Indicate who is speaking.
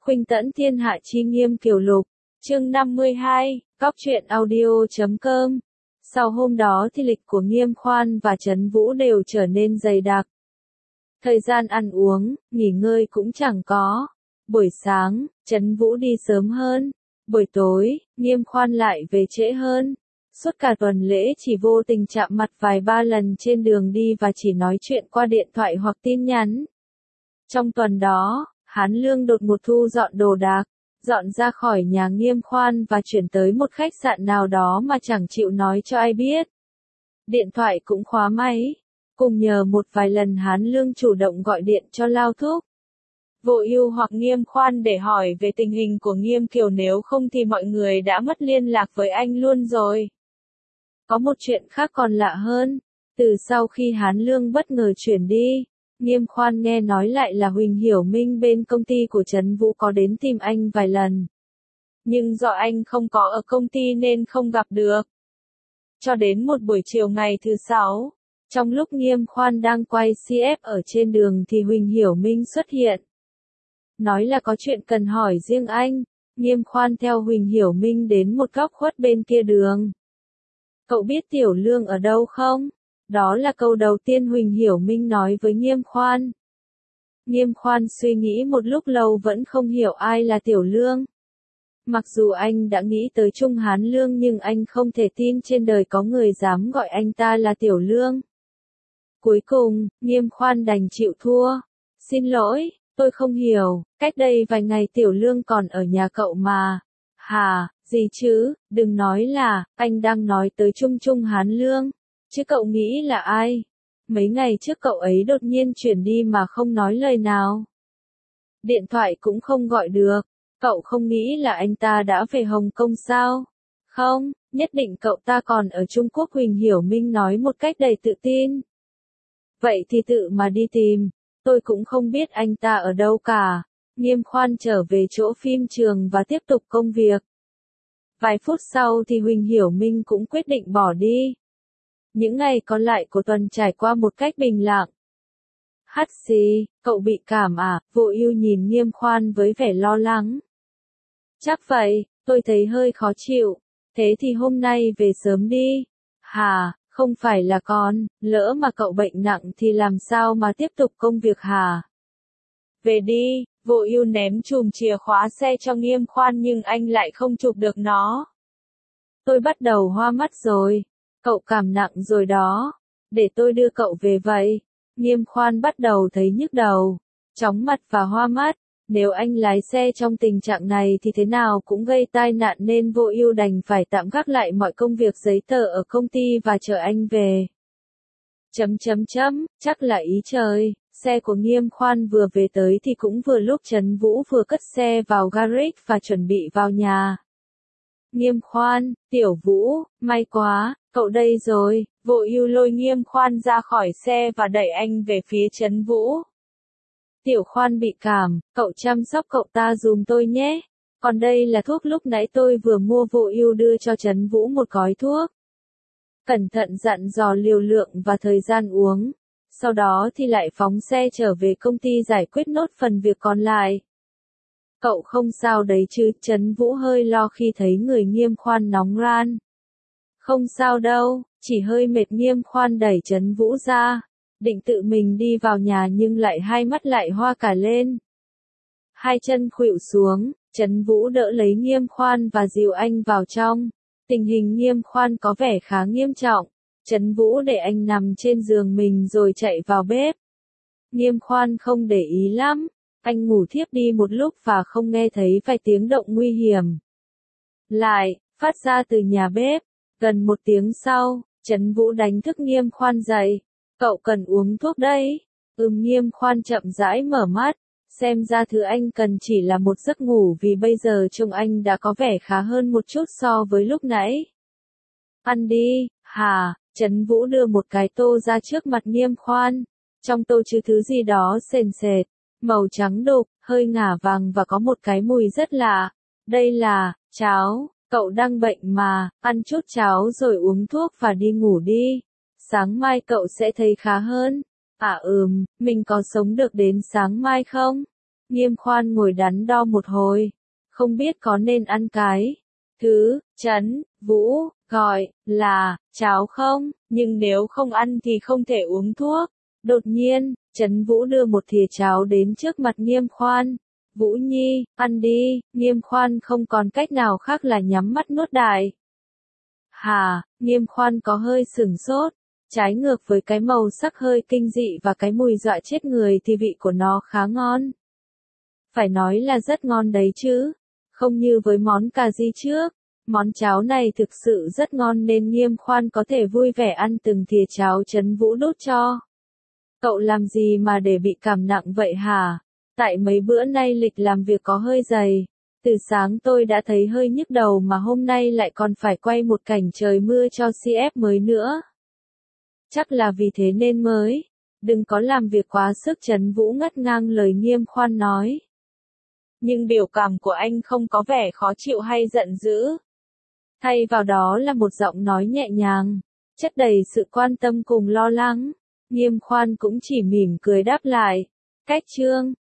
Speaker 1: Khuynh tẫn thiên hạ chi nghiêm kiều lục, chương 52, góc truyện audio.com. Sau hôm đó thì lịch của Nghiêm Khoan và Trấn Vũ đều trở nên dày đặc. Thời gian ăn uống, nghỉ ngơi cũng chẳng có. Buổi sáng, Trấn Vũ đi sớm hơn. Buổi tối, Nghiêm Khoan lại về trễ hơn. Suốt cả tuần lễ chỉ vô tình chạm mặt vài ba lần trên đường đi và chỉ nói chuyện qua điện thoại hoặc tin nhắn. Trong tuần đó, Hán Lương đột ngột thu dọn đồ đạc, dọn ra khỏi nhà Nghiêm Khoan và chuyển tới một khách sạn nào đó mà chẳng chịu nói cho ai biết. Điện thoại cũng khóa máy, cùng nhờ một vài lần Hán Lương chủ động gọi điện cho Lao Thúc, Vô Ưu hoặc Nghiêm Khoan để hỏi về tình hình của Nghiêm Kiều, nếu không thì mọi người đã mất liên lạc với anh luôn rồi. Có một chuyện khác còn lạ hơn, từ sau khi Hán Lương bất ngờ chuyển đi, Nghiêm Khoan nghe nói lại là Huỳnh Hiểu Minh bên công ty của Trấn Vũ có đến tìm anh vài lần. Nhưng do anh không có ở công ty nên không gặp được. Cho đến một buổi chiều ngày thứ Sáu, trong lúc Nghiêm Khoan đang quay CF ở trên đường thì Huỳnh Hiểu Minh xuất hiện. Nói là có chuyện cần hỏi riêng anh, Nghiêm Khoan theo Huỳnh Hiểu Minh đến một góc khuất bên kia đường. Cậu biết Tiểu Lương ở đâu không? Đó là câu đầu tiên Huỳnh Hiểu Minh nói với Nghiêm Khoan. Nghiêm Khoan suy nghĩ một lúc lâu vẫn không hiểu ai là Tiểu Lương. Mặc dù anh đã nghĩ tới Trung Hán Lương nhưng anh không thể tin trên đời có người dám gọi anh ta là Tiểu Lương. Cuối cùng, Nghiêm Khoan đành chịu thua. Xin lỗi, tôi không hiểu, cách đây vài ngày Tiểu Lương còn ở nhà cậu mà. Hà, gì chứ, đừng nói là, anh đang nói tới Trung Hán Lương. Chứ cậu nghĩ là ai? Mấy ngày trước cậu ấy đột nhiên chuyển đi mà không nói lời nào. Điện thoại cũng không gọi được. Cậu không nghĩ là anh ta đã về Hồng Kông sao? Không, nhất định cậu ta còn ở Trung Quốc, Huỳnh Hiểu Minh nói một cách đầy tự tin. Vậy thì tự mà đi tìm. Tôi cũng không biết anh ta ở đâu cả. Nghiêm Khoan trở về chỗ phim trường và tiếp tục công việc. Vài phút sau thì Huỳnh Hiểu Minh cũng quyết định bỏ đi. Những ngày còn lại của tuần trải qua một cách bình lặng. Hắt xì, cậu bị cảm à? Vô Ưu nhìn Nghiêm Khoan với vẻ lo lắng. Chắc vậy, tôi thấy hơi khó chịu. Thế thì hôm nay về sớm đi. Hà, không phải là con, lỡ mà cậu bệnh nặng thì làm sao mà tiếp tục công việc hả? Về đi, Vô Ưu ném chùm chìa khóa xe cho Nghiêm Khoan nhưng anh lại không chụp được nó. Tôi bắt đầu hoa mắt rồi. Cậu cảm nặng rồi đó. Để tôi đưa cậu về vậy. Nghiêm Khoan bắt đầu thấy nhức đầu, chóng mặt và hoa mắt. Nếu anh lái xe trong tình trạng này thì thế nào cũng gây tai nạn nên Vô Ưu đành phải tạm gác lại mọi công việc giấy tờ ở công ty và chờ anh về. Chắc là ý trời. Xe của Nghiêm Khoan vừa về tới thì cũng vừa lúc Trấn Vũ vừa cất xe vào garage và chuẩn bị vào nhà. Nghiêm Khoan, Tiểu Vũ, may quá, cậu đây rồi. Vô Ưu lôi Nghiêm Khoan ra khỏi xe và đẩy anh về phía Trấn Vũ. Tiểu Khoan bị cảm, cậu chăm sóc cậu ta giùm tôi nhé. Còn đây là thuốc lúc nãy tôi vừa mua. Vô Ưu đưa cho Trấn Vũ một gói thuốc. Cẩn thận dặn dò liều lượng và thời gian uống. Sau đó thì lại phóng xe trở về công ty giải quyết nốt phần việc còn lại. Cậu không sao đấy chứ? Trấn Vũ hơi lo khi thấy người Nghiêm Khoan nóng ran. Không sao đâu, chỉ hơi mệt. Nghiêm Khoan đẩy Trấn Vũ ra, định tự mình đi vào nhà nhưng lại hai mắt lại hoa cả lên. Hai chân khuỵu xuống, Trấn Vũ đỡ lấy Nghiêm Khoan và dìu anh vào trong. Tình hình Nghiêm Khoan có vẻ khá nghiêm trọng. Trấn Vũ để anh nằm trên giường mình rồi chạy vào bếp. Nghiêm Khoan không để ý lắm. Anh ngủ thiếp đi một lúc và không nghe thấy vài tiếng động nguy hiểm lại phát ra từ nhà bếp. Gần một tiếng sau, Trấn Vũ đánh thức Nghiêm Khoan dậy. Cậu cần uống thuốc đấy. Nghiêm Khoan chậm rãi mở mắt. Xem ra thứ anh cần chỉ là một giấc ngủ vì bây giờ trông anh đã có vẻ khá hơn một chút so với lúc nãy. Ăn đi, Hà. Trấn Vũ đưa một cái tô ra trước mặt Nghiêm Khoan. Trong tô chứa thứ gì đó sền sệt, màu trắng đục, hơi ngả vàng và có một cái mùi rất lạ. Đây là cháo. Cậu đang bệnh mà, ăn chút cháo rồi uống thuốc và đi ngủ đi. Sáng mai cậu sẽ thấy khá hơn. Mình có sống được đến sáng mai không? Nghiêm Khoan ngồi đắn đo một hồi, không biết có nên ăn cái thứ Trấn Vũ gọi là cháo không, nhưng nếu không ăn thì không thể uống thuốc. Đột nhiên, Trấn Vũ đưa một thìa cháo đến trước mặt Nghiêm Khoan. Vũ Nhi, ăn đi. Nghiêm Khoan không còn cách nào khác là nhắm mắt nuốt đại. Hà, Nghiêm Khoan có hơi sửng sốt. Trái ngược với cái màu sắc hơi kinh dị và cái mùi dọa chết người thì vị của nó khá ngon. Phải nói là rất ngon đấy chứ. Không như với món cà ri trước. Món cháo này thực sự rất ngon nên Nghiêm Khoan có thể vui vẻ ăn từng thìa cháo Trấn Vũ đút cho. Cậu làm gì mà để bị cảm nặng vậy hả? Tại mấy bữa nay lịch làm việc có hơi dày. Từ sáng tôi đã thấy hơi nhức đầu mà hôm nay lại còn phải quay một cảnh trời mưa cho CF mới nữa. Chắc là vì thế nên mới. Đừng có làm việc quá sức, Trấn Vũ ngắt ngang lời Nghiêm Khoan nói. Nhưng biểu cảm của anh không có vẻ khó chịu hay giận dữ. Thay vào đó là một giọng nói nhẹ nhàng, chất đầy sự quan tâm cùng lo lắng. Nghiêm Khoan cũng chỉ mỉm cười đáp lại. Cách chương